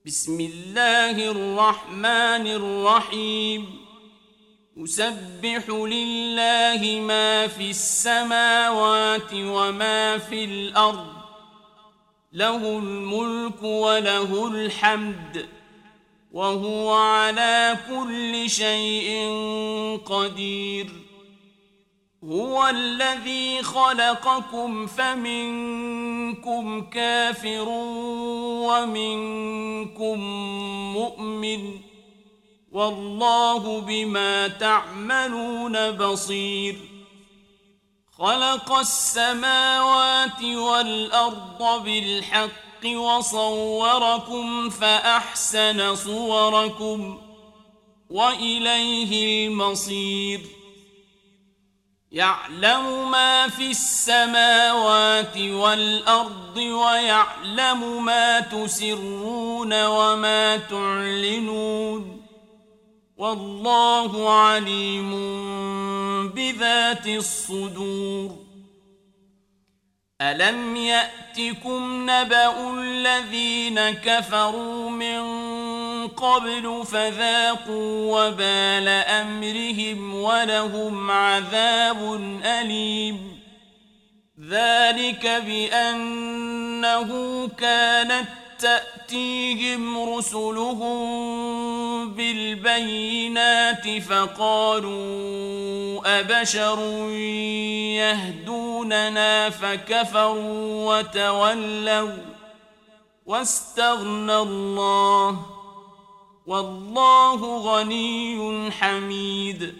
بسم الله الرحمن الرحيم يسبح لله ما في السماوات وما في الأرض له الملك وله الحمد وهو على كل شيء قدير هو الذي خلقكم فمنكم كافر ومنكم مؤمن والله بما تعملون بصير خلق السماوات والأرض بالحق وصوركم فأحسن صوركم وإليه المصير يعلم ما في السماوات والأرض ويعلم ما تسرون وما تعلنون والله عليم بذات الصدور ألم يأتكم نبأ الذين كفروا من قبل فذاقوا وبال أمرهم ولهم عذاب أليم ذلك بأنه كانت تأتيهم رسلهم بالبينات فقالوا أبشر يهدوننا فكفروا وتولوا واستغنى الله والله غني حميد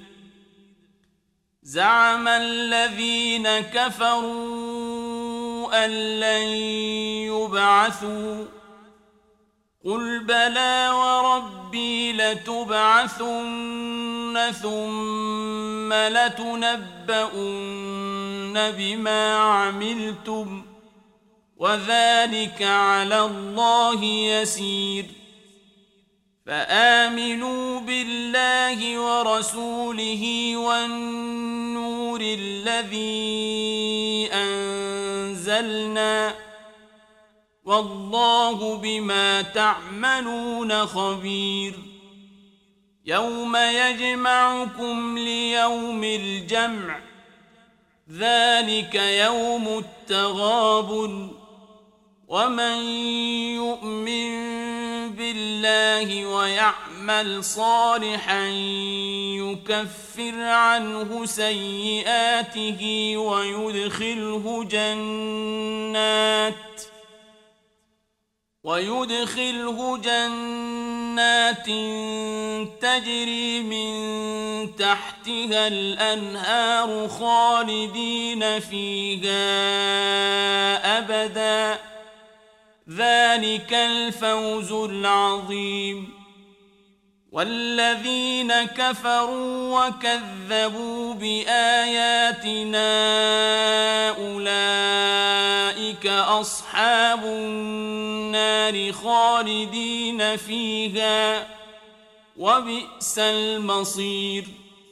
زعم الذين كفروا أن لن يبعثوا قل بلى وربي لتبعثن ثم لتنبؤن بما عملتم وذلك على الله يسير فآمنوا بالله ورسوله والنور الذي أنزلنا والله بما تعملون خبير يوم يجمعكم ليوم الجمع ذلك يوم التغابن ومن يؤمن بالله ويعمل صالحا يكفر عنه سيئاته ويدخله جنات تجري من تحتها الأنهار خالدين فيها أبدا ذلك الفوز العظيم والذين كفروا وكذبوا بآياتنا أولئك أصحاب النار خالدين فيها وبئس المصير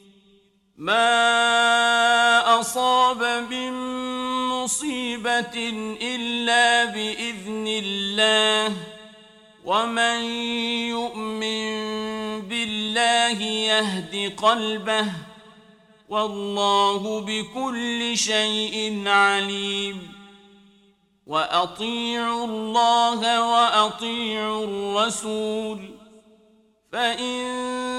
ما أصاب من مصيبة إلا بإذن الله ومن يؤمن بالله يهد قلبه والله بكل شيء عليم وأطيعوا الله وأطيعوا الرسول فإن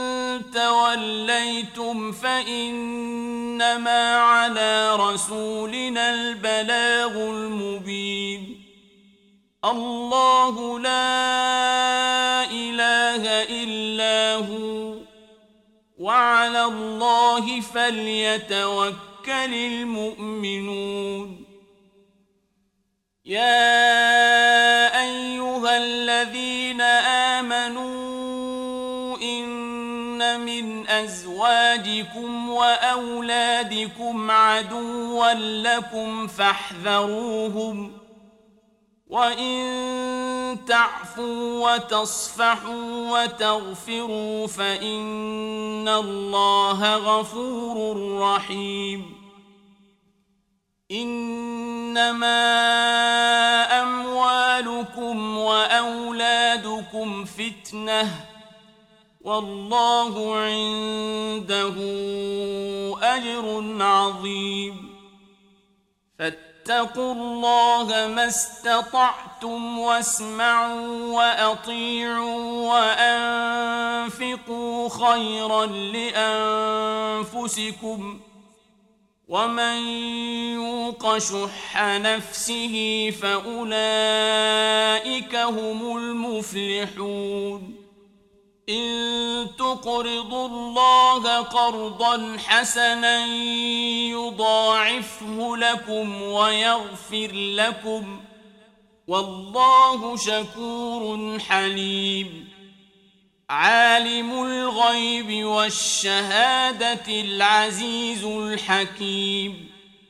توليتم فإنما على رسولنا البلاغ المبين الله لا إله إلا هو وعلى الله فليتوكل المؤمنون يا أيها الذين آمنوا إن من أزواجكم وأولادكم عدوا لكم فاحذروهم وإن تعفوا وتصفحوا وتغفروا فإن الله غفور رحيم إنما أموالكم أموالكم وأولادكم فتنة والله عنده أجر عظيم فاتقوا الله ما استطعتم واسمعوا وأطيعوا وأنفقوا خيرا لأنفسكم ومن يوق شح نفسه فأولئك هم المفلحون إن تقرضوا الله قرضا حسنا يضاعفه لكم ويغفر لكم والله شكور حليم عالم الغيب والشهادة العزيز الحكيم